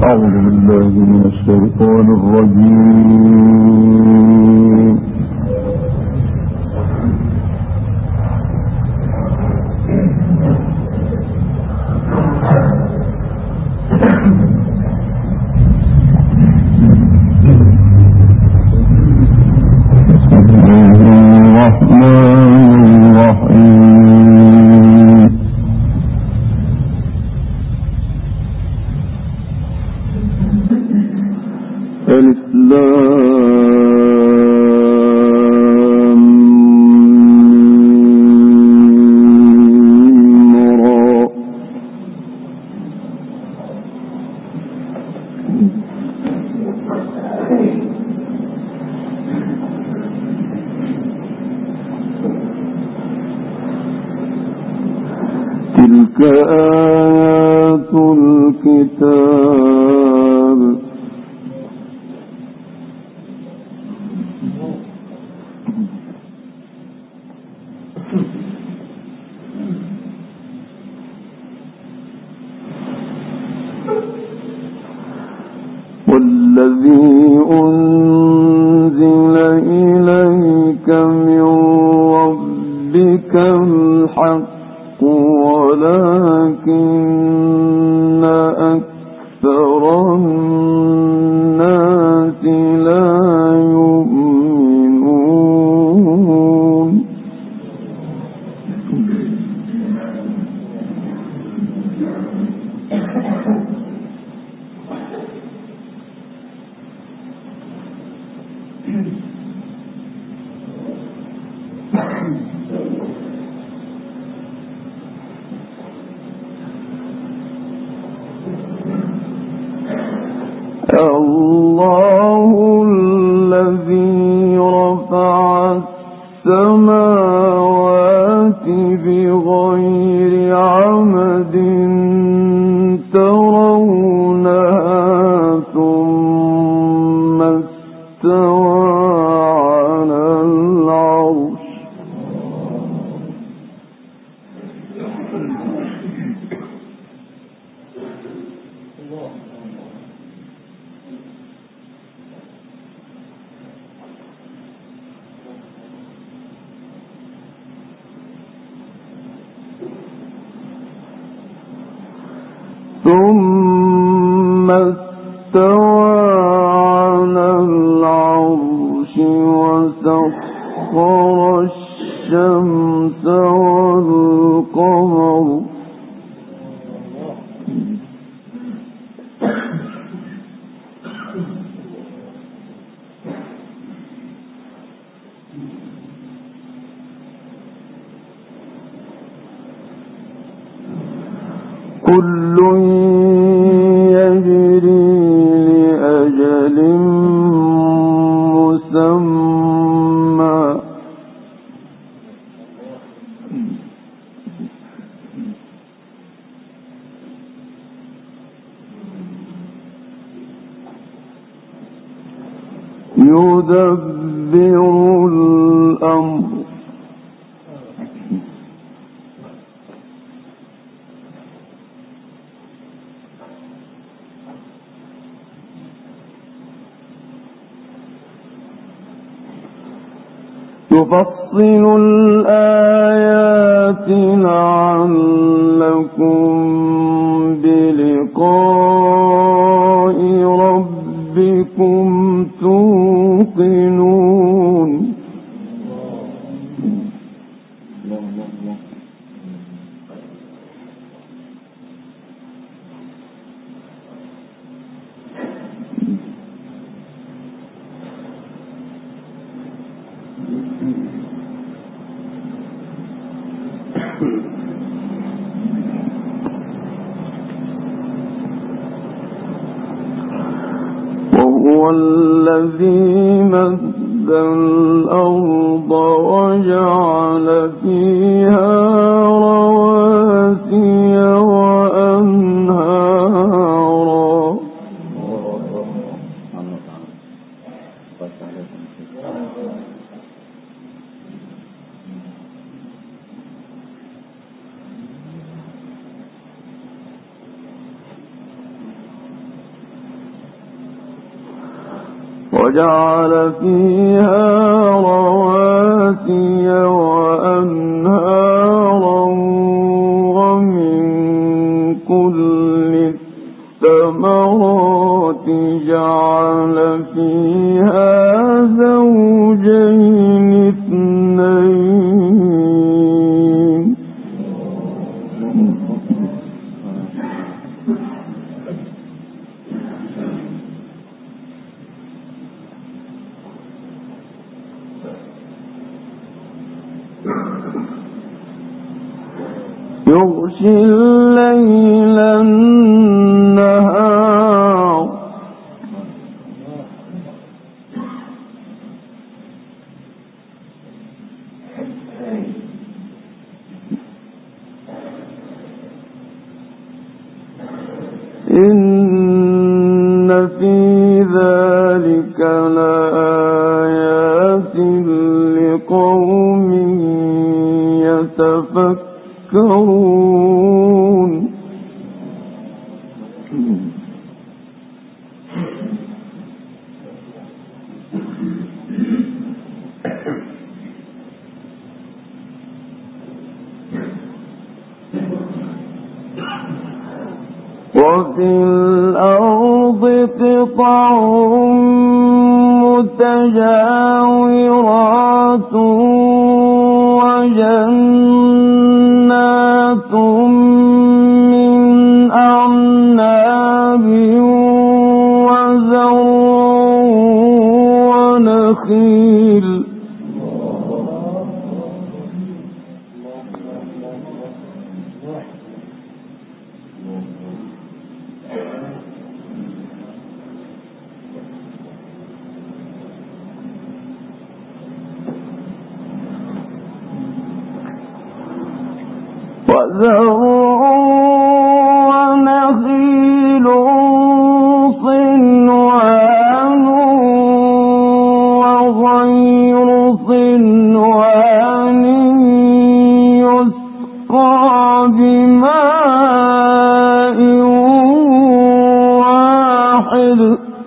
أعوذ بالله من الشيطان الرجيم. تلك آيات الكتاب والذي أنزل إليك من ربك الحق ولكن أكثر الناس لا يؤمنون الله الذي رفع السماوات بغير عمد ترونها ثم استوى على العرش ثم استوى على العرش وسخر الشمس والقمر كل يجري لأجل مسمى يدبر الأمر يفصل الآيات لعلكم بلقاء ربكم توقنون وهو الذي مد الأرض وجعل فيها رواسي وأنهارا وجعل فيها رواسي وأنهارا ومن كل الثمرات جعل فيها زوجين اثنين يغشي الليل النهار إن في ذلك لآيات لقوم يتفكرون وفي الأرض قطع متجاورات وجنات من أعناب وزرع ونخيل ونخيل صنوان وغير صنوان يسقى بماء واحد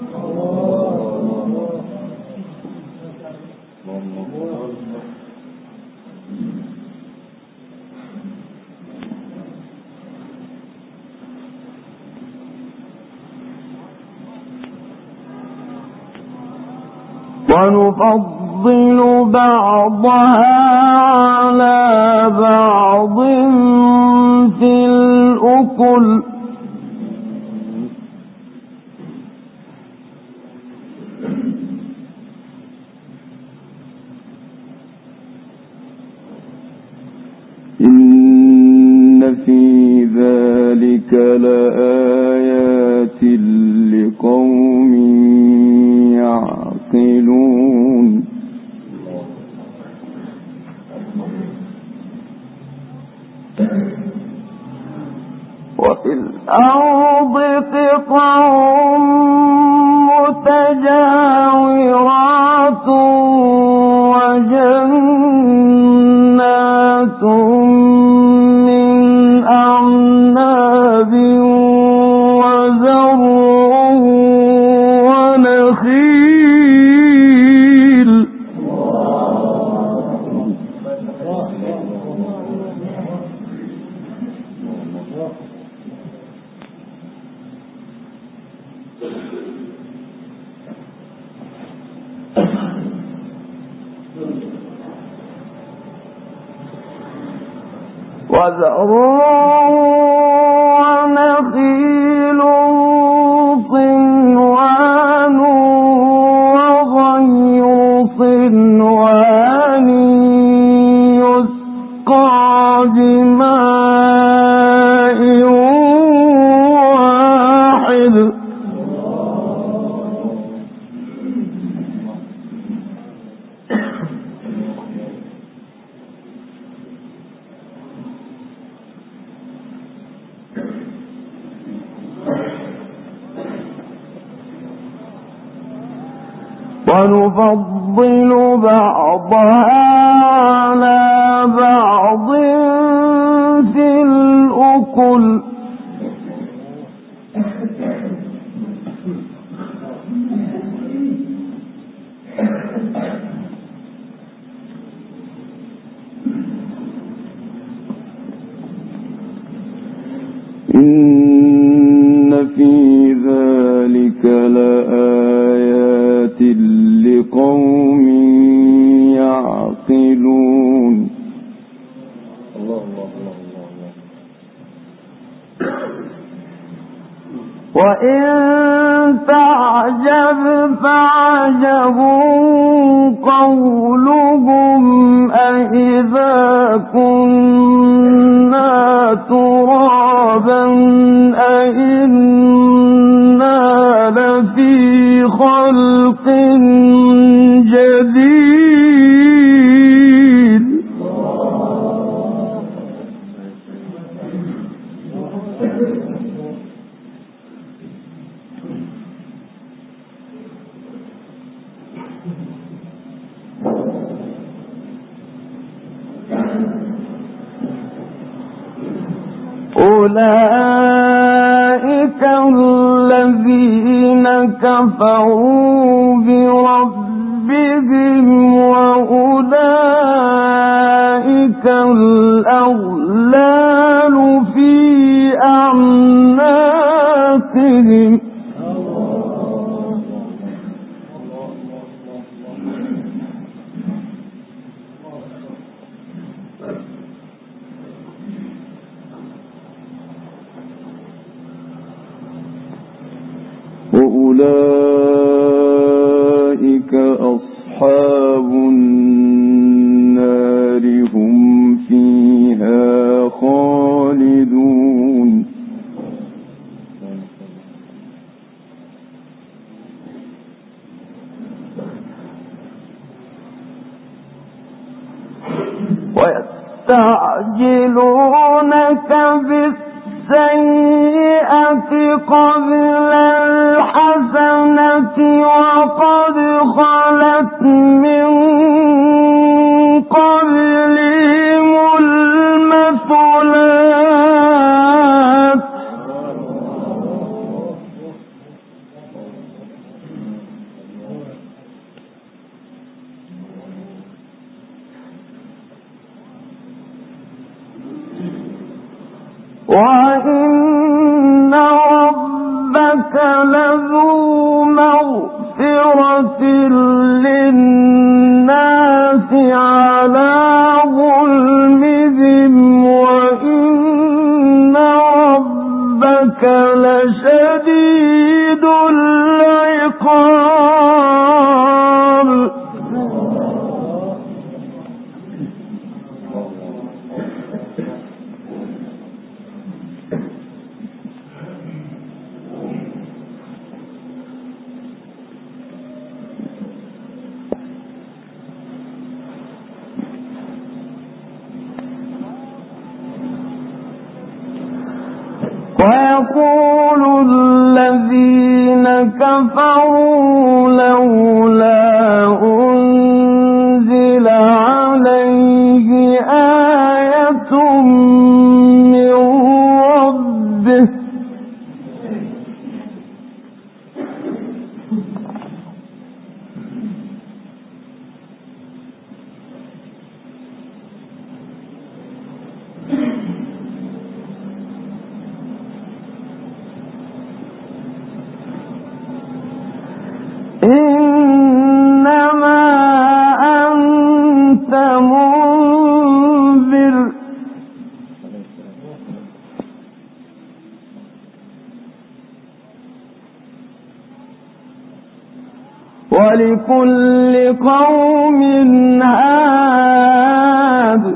ونفضل بعضها على بعض في الأكل إن في ذلك لآيات لقوم يعقلون وفي الأرض قطع متجاورات وجنات من أعناب وزرع ونخيل وزرع ونخيل صنوان وغير صنوان يسقى بماء واحد ونفضل بعضها على بعض في الأكل إن في ذلك لآيات لقوم يعقلون. وإن تعجب فعجب قولهم أإذا كنا ترابا أإنا لفي خلق جديد. أولئك الذين كفروا بربهم وأولئك الأغلال في أعناقهم. وأولئك أصحاب النار هم فيها خالدون. ويستعجلونك بالسيئة قبل الحسنة وقد خلت من قبلهم المثلات وإن ربك لذو مغفرة للناس على ظلمهم وإن ربك لشديد العقاب. ويقول الذين كفروا لولا أنزل عليه آية من ربه إنما أنت منذر ولكل قوم هاد.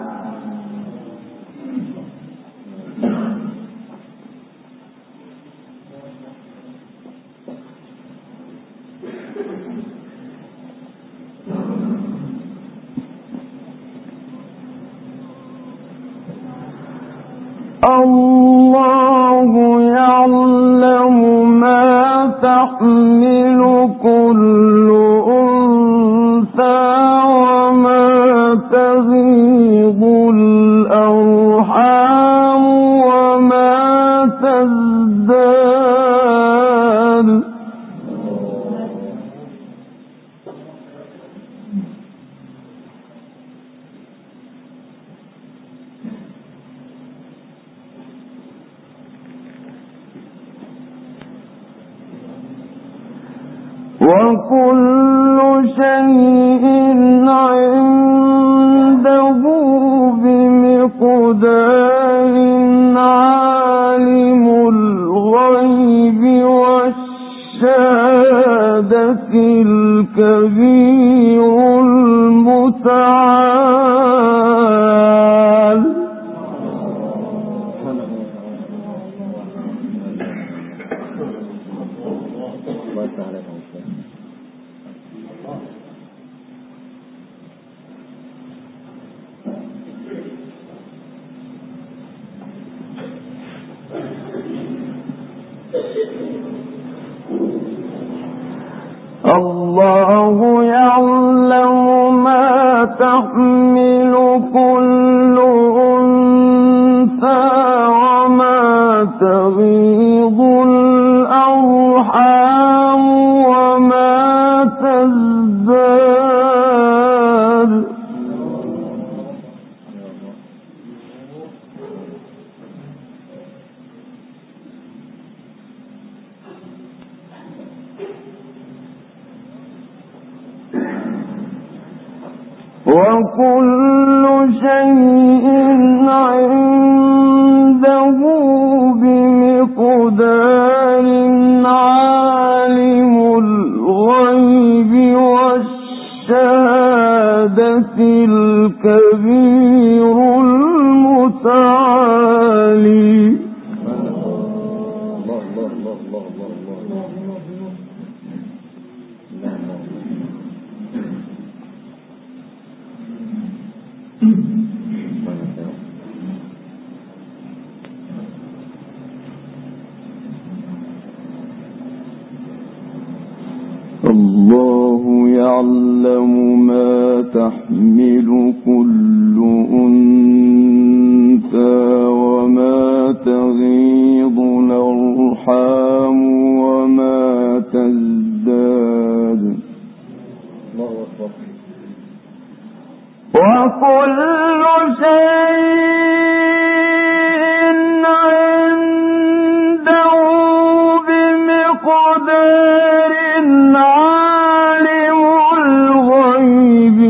الله يعلم ما تحمل كل أنثى وما تغيض الأرحام وما تزداد. وكل شيء عنده بمقدار عالم الغيب والشهادة الكبير المتعال. الله يعلم ما تحمل كل أنثى وما تغيض الأرحام وما تزداد. وكل شيء عنده بمقدار عالم الغيب والشهادة الكبير المتعالي. الله يعلم ما تحمل كل أنثى وما تغيض الأرحام وما تزداد. وكل شيء عنده بمقدار عالم الغيب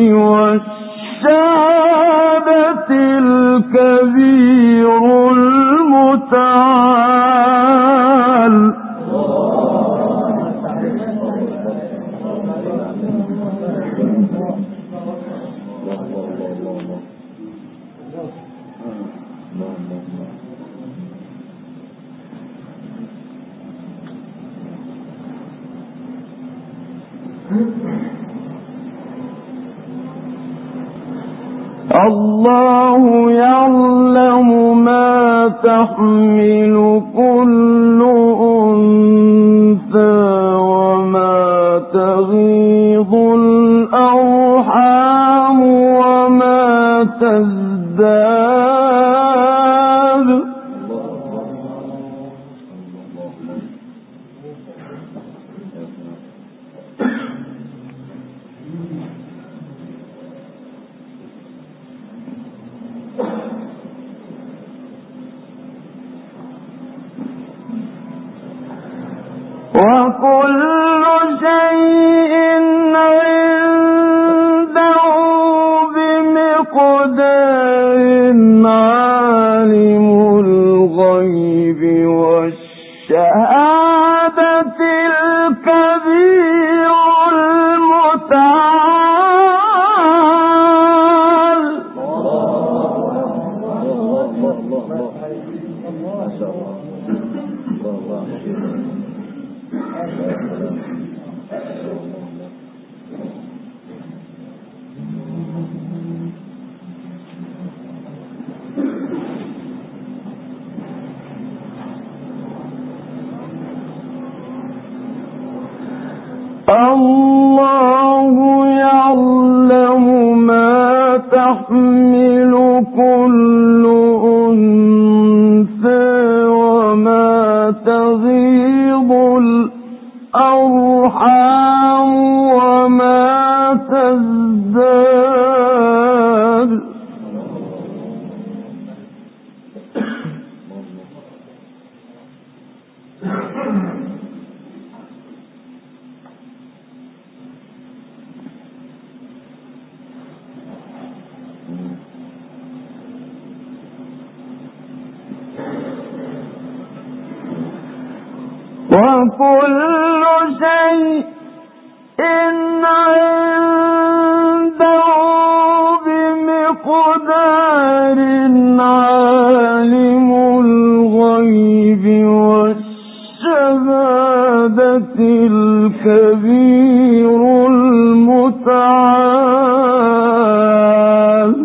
والشهادة الكبير المتعال. الله يعلم ما تحمل كل أنثى وما تغيض الأرحام وما تزداد. وكل شيء عنده بمقدار عالم الغيب والشهادة الكبير المتعال. الله يعلم ما تحمل كل أنثى وما تغيض الأرحام وما تزداد. وكل شيء عنده بمقدار عالم الغيب والشهادة الكبير المتعال.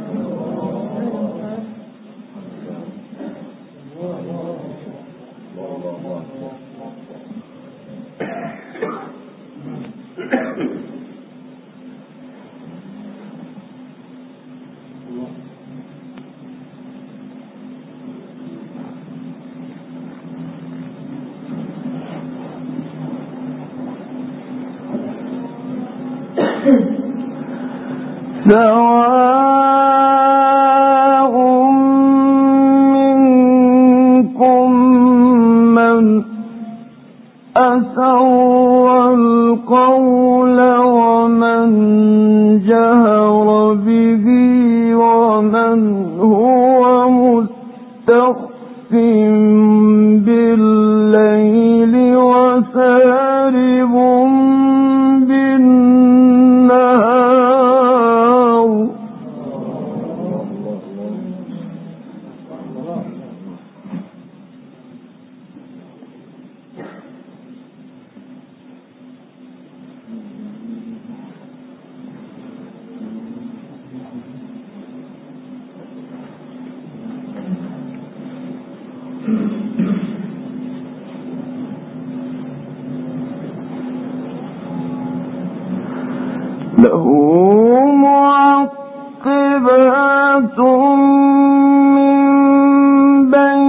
سواء منكم من أسر القول ومن جهر به ومن هو مستخف بالليل وسارب له معقبات من بين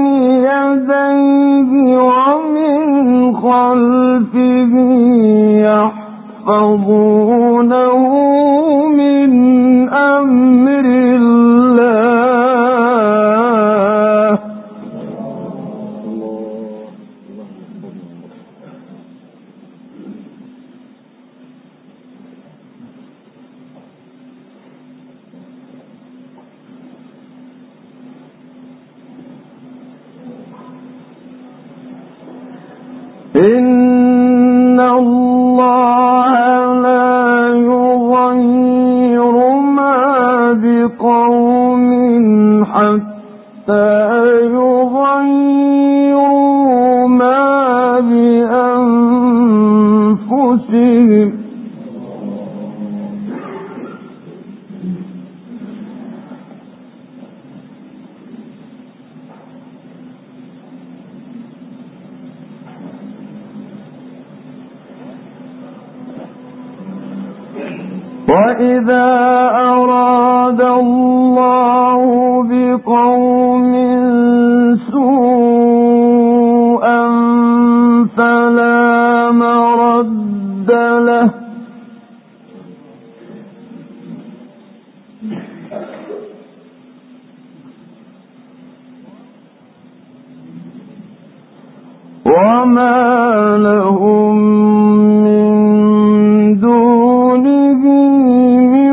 يديه ومن خلفه يحفظونه من أمر الله. إن الله لا يغير ما بقوم حتى يغيروا ما بأنفسهم. وإذا أراد الله بقوم سوءا فلا مرد له وما لهم من دونه من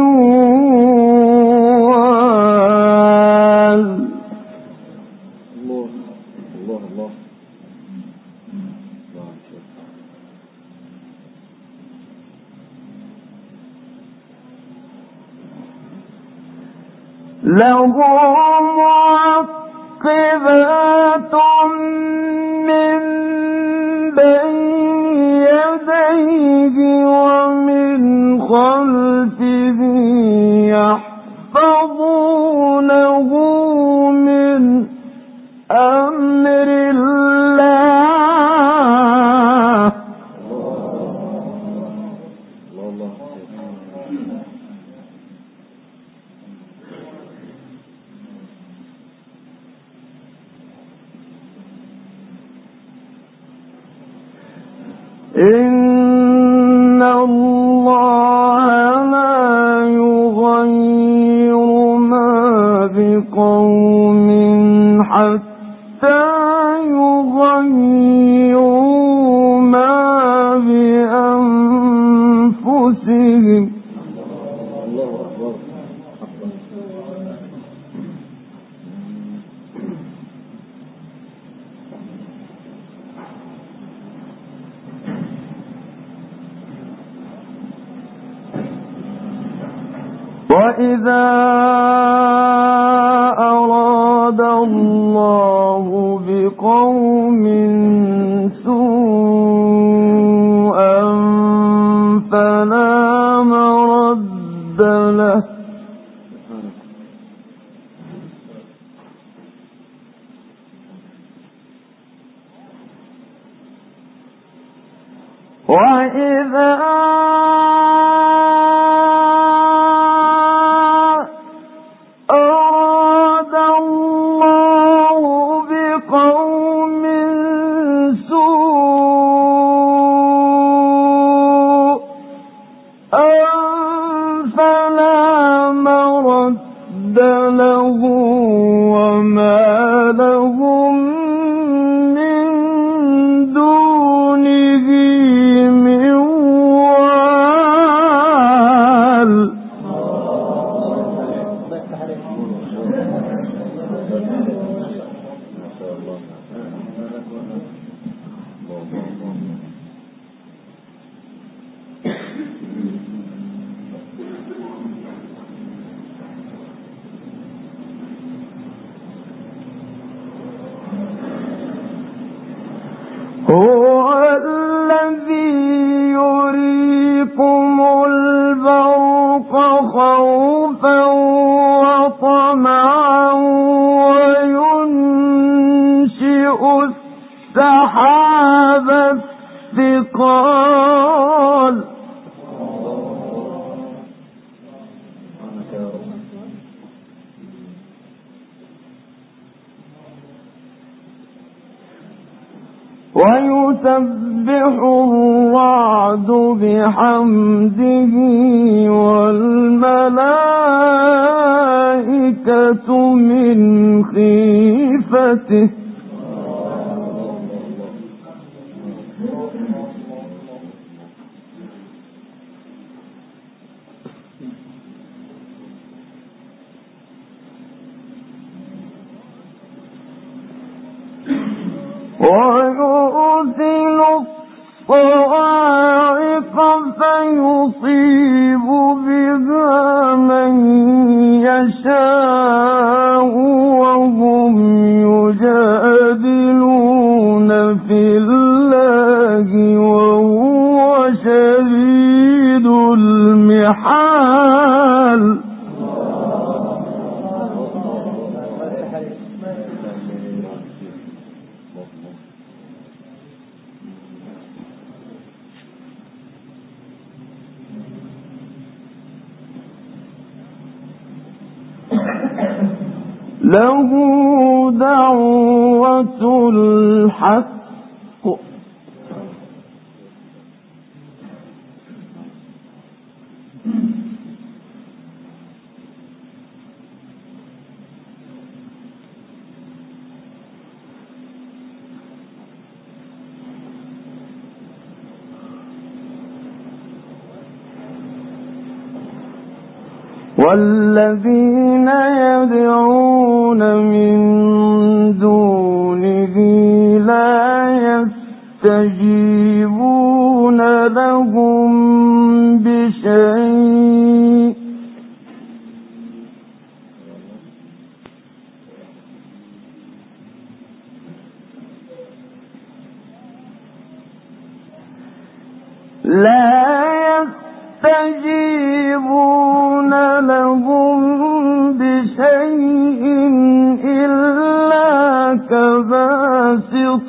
وال. الله له معقبات من بين يديه ومن خلفه يحفظونه من أمر الله. إن الله لا يغير ما بقوم حتى يغيروا ما بأنفسهم. وإذا أراد الله بقوم سوءا فلا مرد له وإذا أراد الله بقوم سوءا فلا مرد له وما لهم من دونه من وال. هو الذي يريكم البرق خوفا وطمعا وينشئ السحاب الثقال ويسبح الرعد بحمده والملائكة من خيفته ويرسل الصواعق فيصيب بها من يشاء وهم يجادلون في الله وهو شديد المحال. له دعوة الحق والذين يدعون من دونه لا يستجيبون لهم بشيء إلا كباسط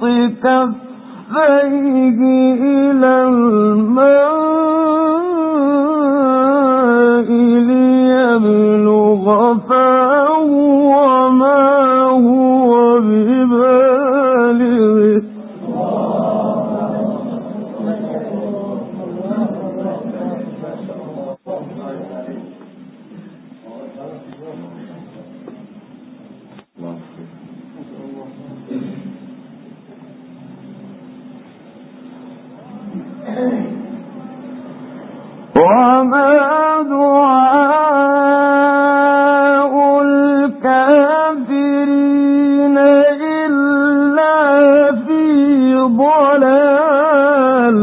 كفيه إلى الماء ليبلغ فاه وما هو ببالغه وما دعاء الكافرين إلا في ضلال.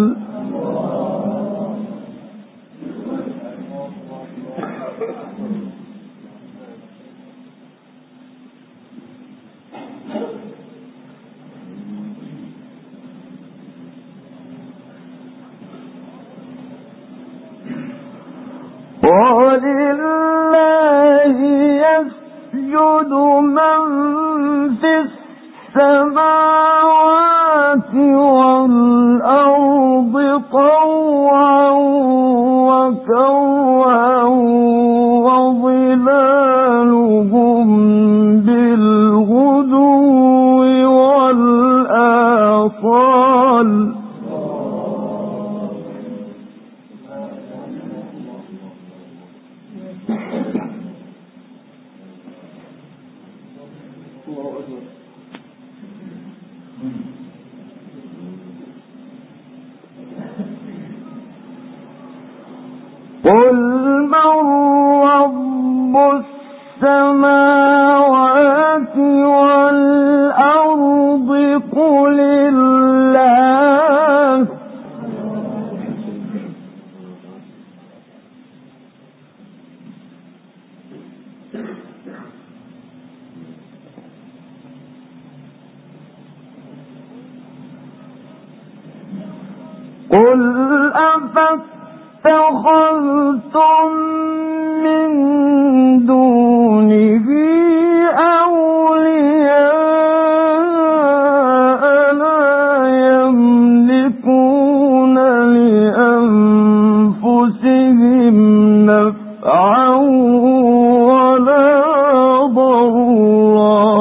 قل من رب السماوات والأرض قل الله قل أفاتخذتم من دونه أولياء لا يملكون لأنفسهم نفعا ولا ضرا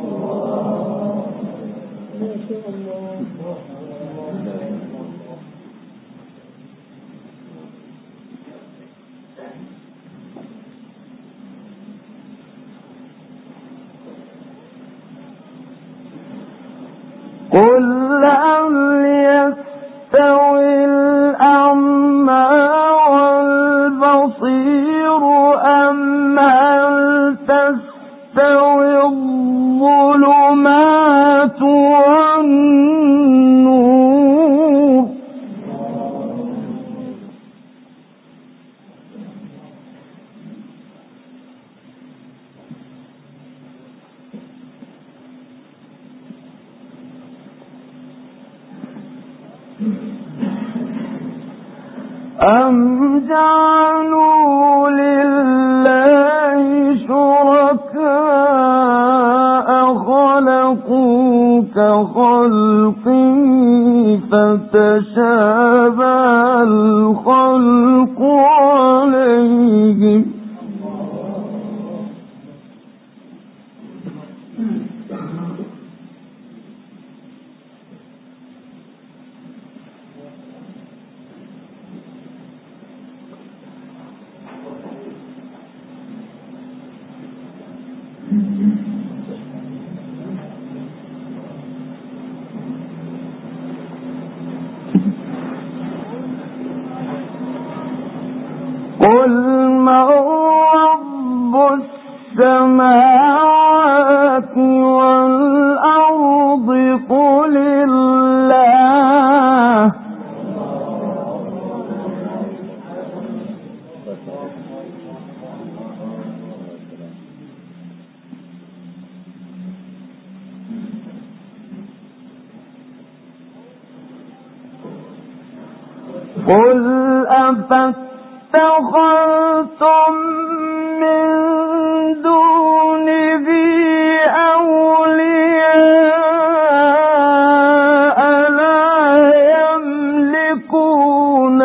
قل هل يستوي الأعمى والبصير أم هل تستوي الظلمات والنور أم جعلوا لله شركاء خلقوا كخلقه فتشابه الخلق عليهم قل من رب السماوات والأرض قل الله قل أفاتخذتم من دونه أولياء لا يملكون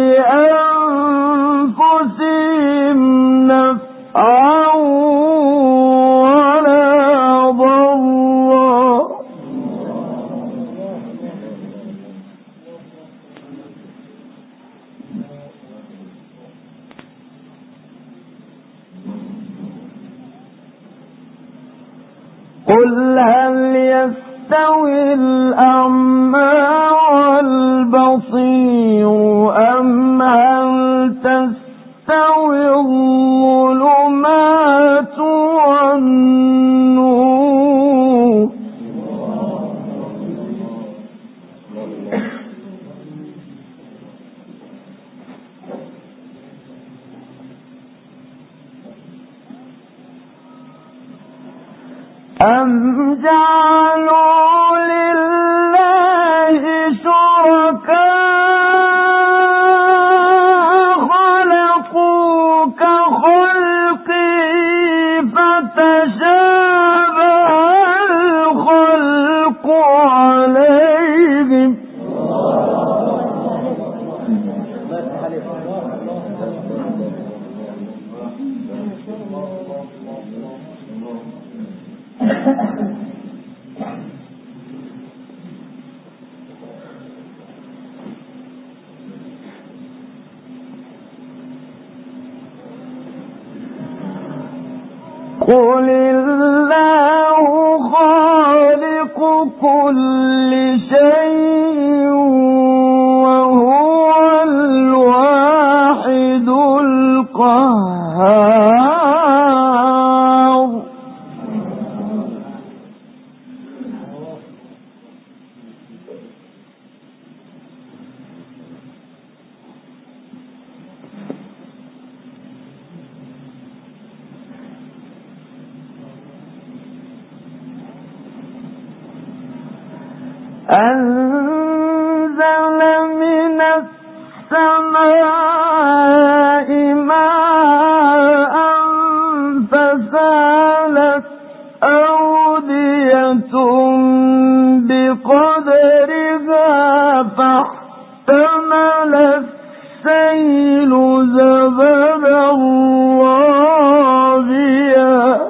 لأنفسهم نفعا ولا ضرا قل هل يستوي الأعمى والبصير أم هل تستوي الظلمات والنور أم جعلوا لله شركاء خلقوا كخلقه فتشابه الخلق عليهم قل الله خالق كل شيء وهو الواحد القهار. أنزل من السماء ماء فسالت أودية بقدرها فاحتمل السيل زبدا رابيا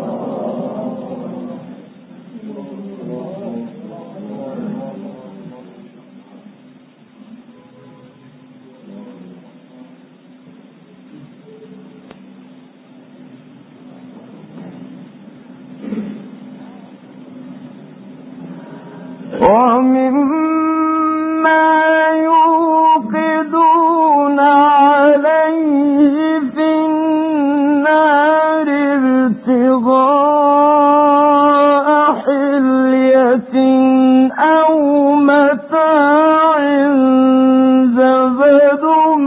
ومما يوقدون عليه في النار ابتغاء حلية أو متاع زبد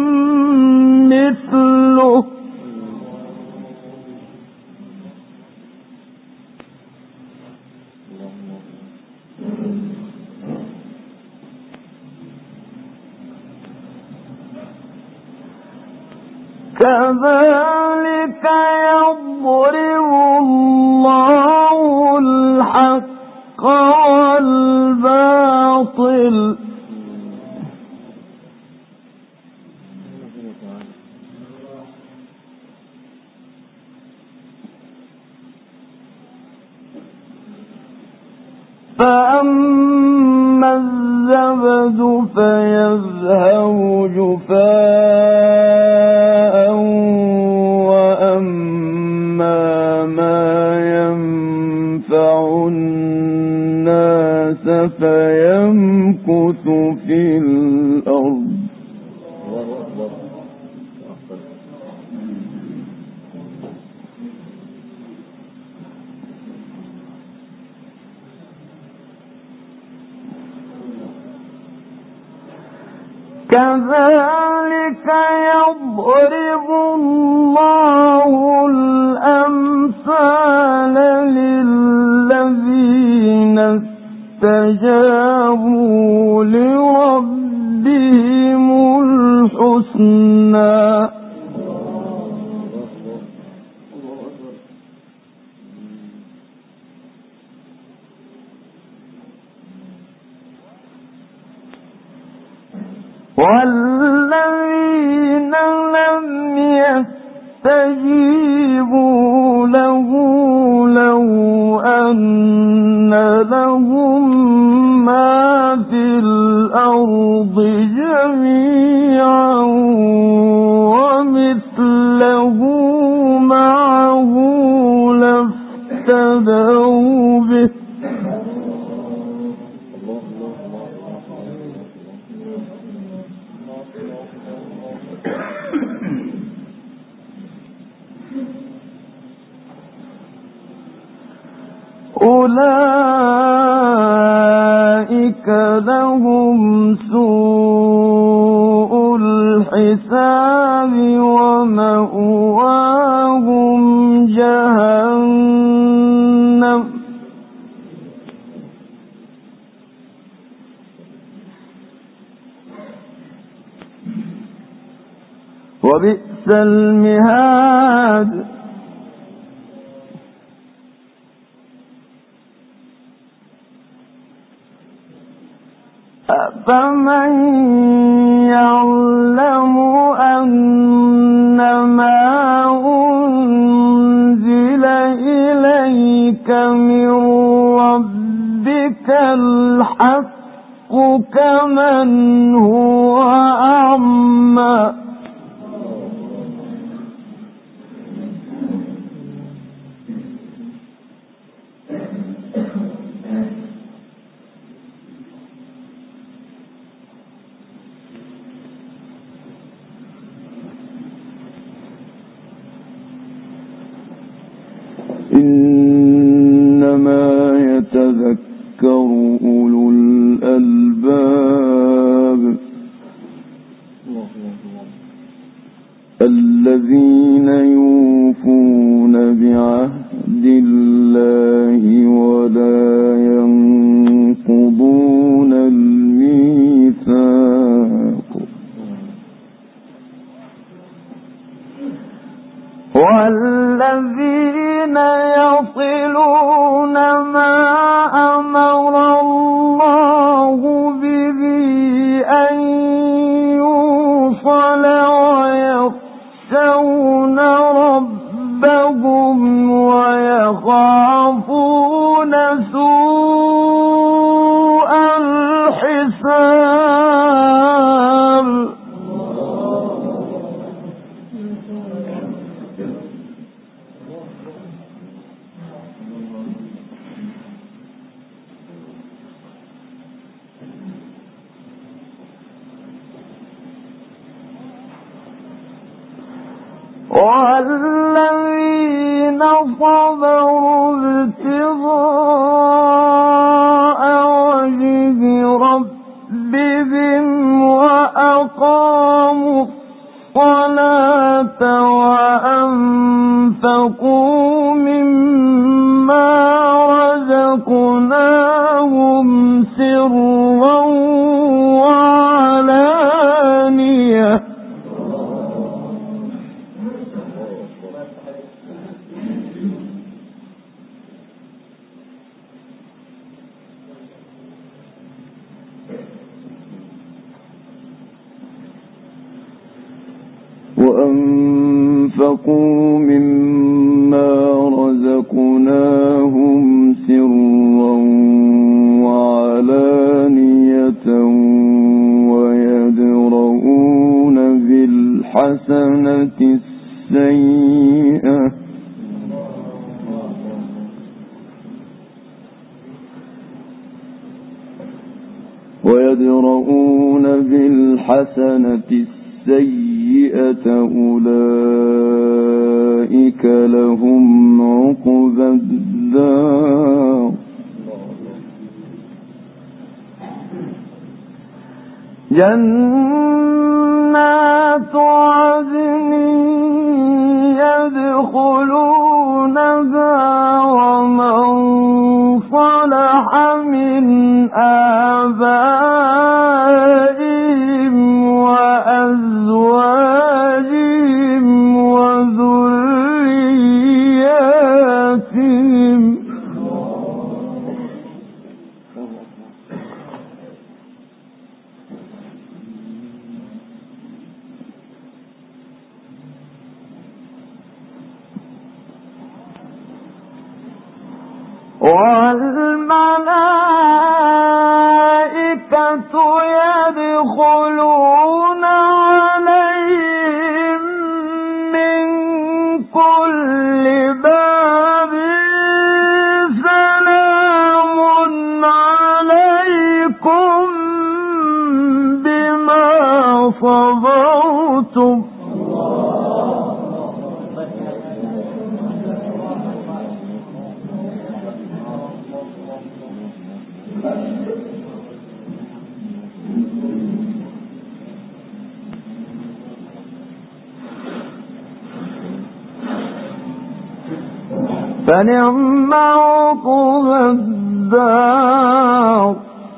مثله كذلك يضرب الله الحق والباطل فأما الزبد فيذهب جفاء وأما ما ينفع الناس فيمكث في الأرض كذلك يضرب الله الأمثال للذين استجابوا لربهم الحسنى والذين لم يستجيبوا له لو أن لهم ما في الأرض جميعا ومثله معه لافتدوا به أولئك لهم سوء الحساب ومأواهم جهنم وبئس المهاد أفمن يعلم أنما أنزل إليك من ربك الحق كمن هو أعمى إنما يتذكر أولو الألباب الذين يوفون بعهد الله ولا ينقضون الميثاق والذين يصلون ما أمر الله به أن يوصل ويخشون ربهم ويخافون سوء الحساب والذين صبروا ابتغاء وجه ربهم وأقاموا الصلاة وأنفقوا مما رزقناهم سرا وعلانية وأنفقوا مما رزقناهم سرا وعلانية ويدرؤون بالحسنة السيئة أولئك لهم عقبى الدار جنات عدن يدخلونها ومن صلح من آبائهم وأزواجهم وذرياتهم والملائكة يدخلون عليهم من كل باب سلام عليكم بما صبرتم فنعم عقبى الدار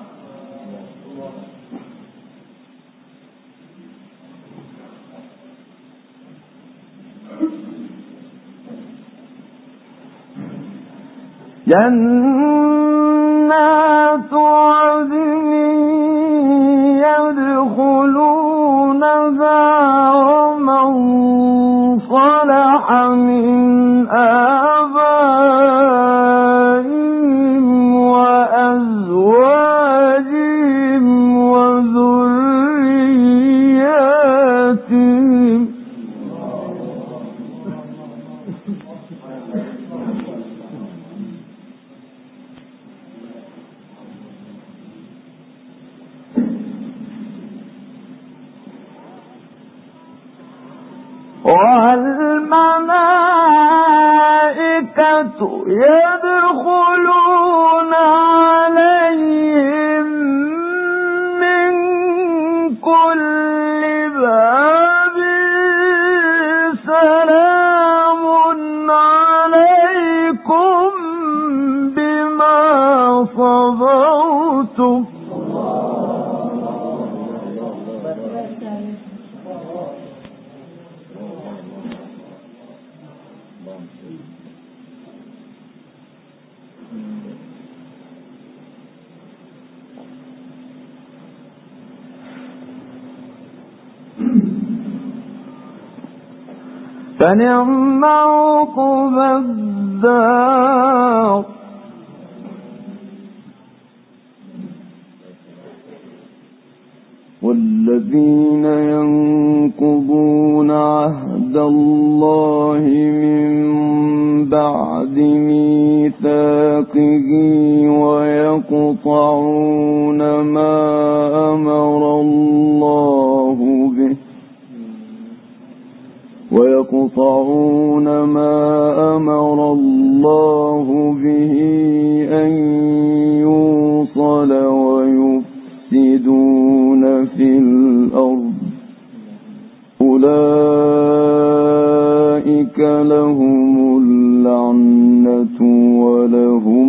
جنات عدن يدخلونها ومن صلح من آبائهم وأزواجهم وذرياتهم والملائكة يدخلون عليهم من كل باب سلام عليكم بما صبرتم فنعم عقبى الدار والذين ينقضون عهد الله من بعد ميثاقه ويقطعون ما أمر الله به أن يوصل ويفسدون في الأرض أولئك لهم اللعنة ولهم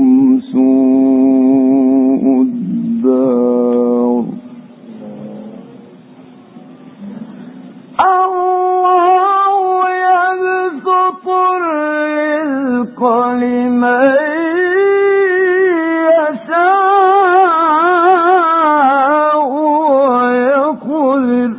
سوء الدار. لمن يشاء ويقدر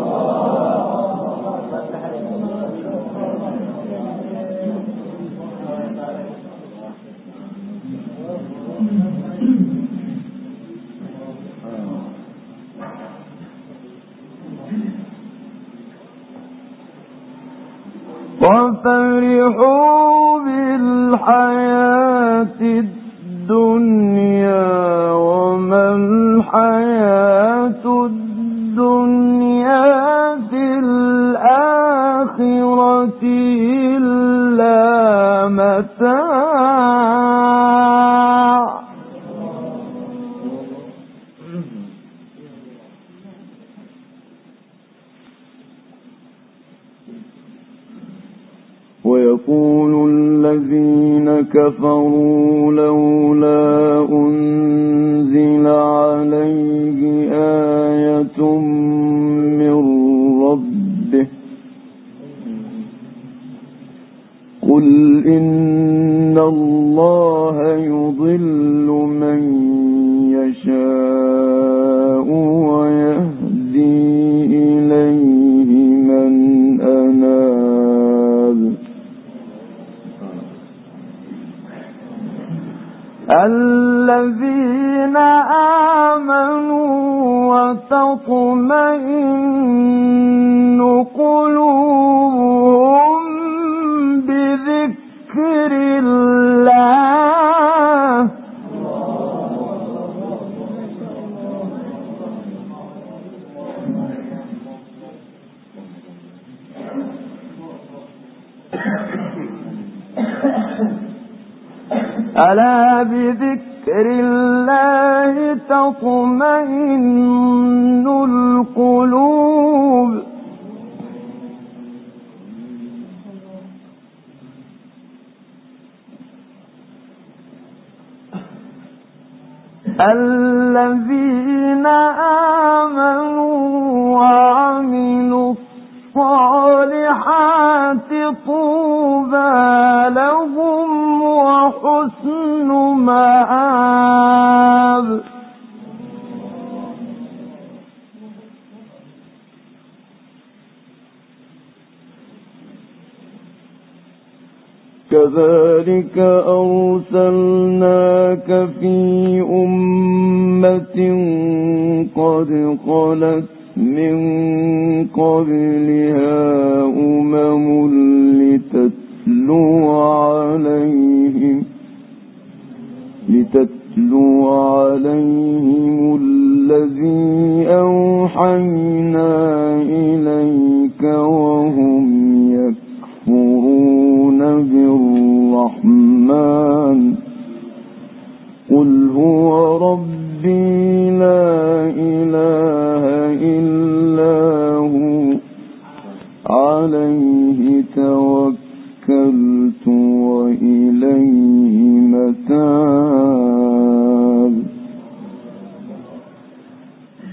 وفرحوا بالحياة الدنيا وما الحياة الدنيا في الآخرة إلا متاع. ويقول الذين كفروا لولا أنزل عليه آية من ربه قل إن الله يضل من يشاء ويهدي إليه من أناب. الذين آمنوا وتطمئن قلوبهم بذكر الله ألا بذكر الله تطمئن القلوب. الذين آمنوا وعملوا الصالحات طوبى لهم وحسن مآب. كذلك أرسلناك في أمة قد خلت من قبلها لتتلو عليهم الذي أوحينا إليك وهم يكفرون بالرحمن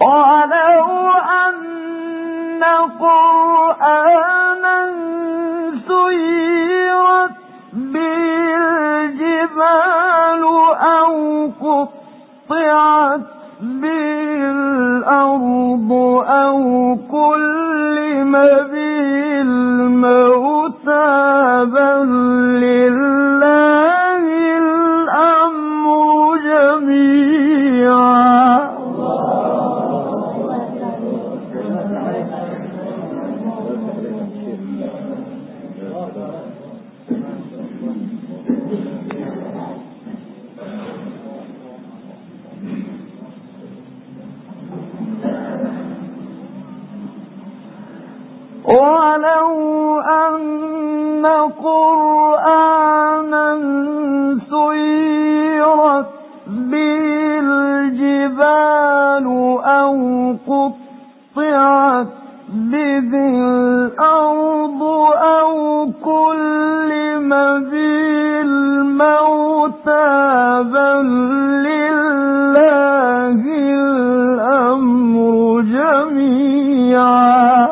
ولو أن قرآنا سيرت به الجبال أو قطعت به الأرض أو كلم به الموتى بل لله الأمر جميعا. ولو أن قرآنا سيرت به الجبال أو قطعت به الأرض أو كلم به الموتى بل لله الأمر جميعا.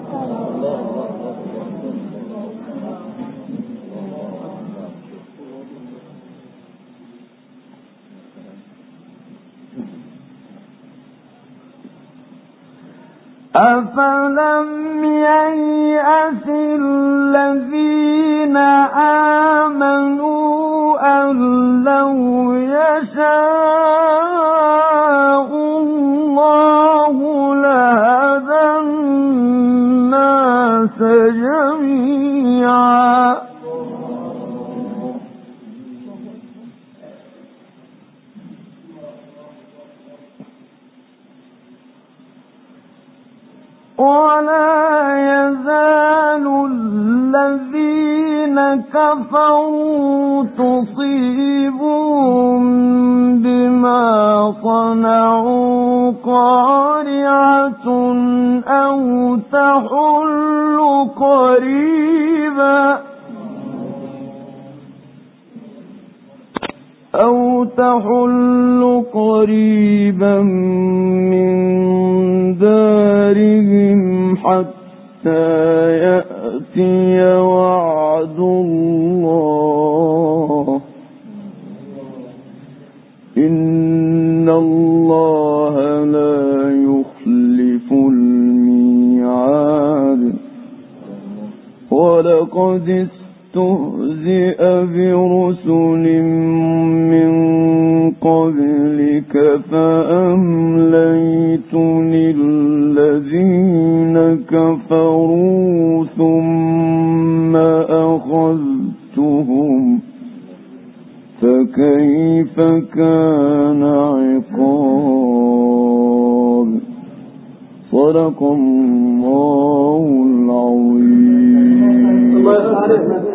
أفلم ييأس الذين آمنوا أن لو يشاء الله لهدى الناس جميعا. ولا يزال الذين كفروا تصيبهم بما صنعوا قارعة أو تحل قريبا من دارهم حتى يأتي وعد الله إن الله لا يخلف الميعاد. ولقد استهزئ برسل من قبلك فأمليت للذين كفروا ثم أخذتهم فكيف كان عقاب. صدق الله العظيم.